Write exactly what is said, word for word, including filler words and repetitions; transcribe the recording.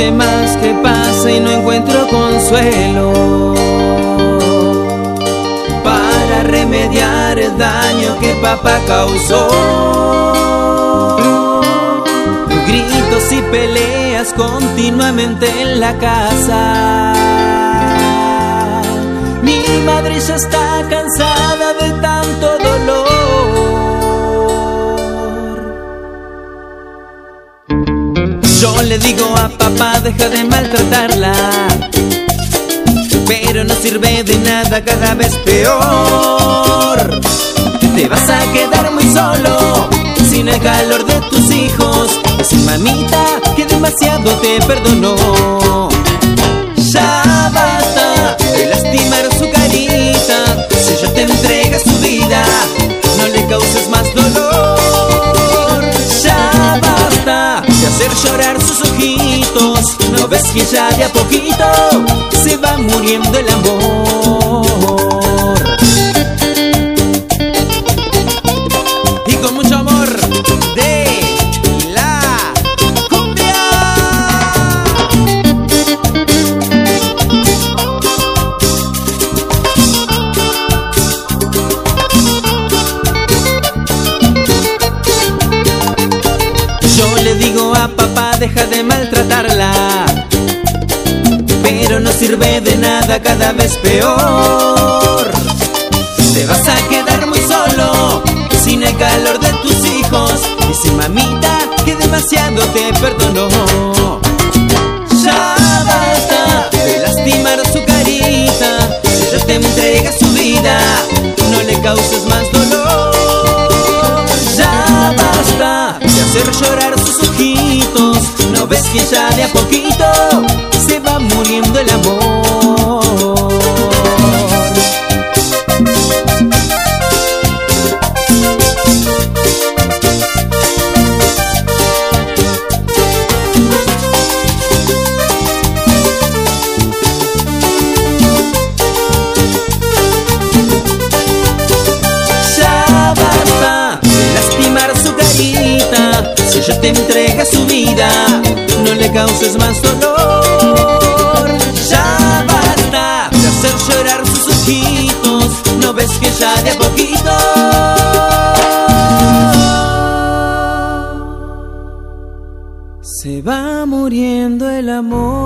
noche más que pasa y no encuentro consuelo para remediar el daño que papá causó. Gritos y peleas continuamente en la casa. Mi madre ya está cansada de tanto dolor. Yo le digo a papá, deja de maltratarla, pero no sirve de nada, cada vez peor. Te vas a quedar muy solo, sin el calor de tus hijos, y sin mamita que demasiado te perdonó. Ya basta de lastimar su carita, si ella te entrega su vida, no le causes más dolor. Ya basta de hacer llorar sus ojitos, ¿no ves que ya de a poquito se va muriendo el amor? Y con mucho amor de la cumbia. Yo le digo a papá, deja de maltratarla, pero no sirve de nada, cada vez peor. Te vas a quedar muy solo, sin el calor de tus hijos, y sin mamita que demasiado te perdonó. Ya basta de lastimar su carita, si ella te entrega su vida, no le causes más dolor. Ya basta de hacer llorar sus ojitos, ¿no ves que ya de a poquito se va muriendo el amor? Ya basta de lastimar su carita, si ella te entrega su vida, no le causes más dolor. Ya basta de hacer llorar sus ojitos, ¿no ves que ya de a poquito se va muriendo el amor?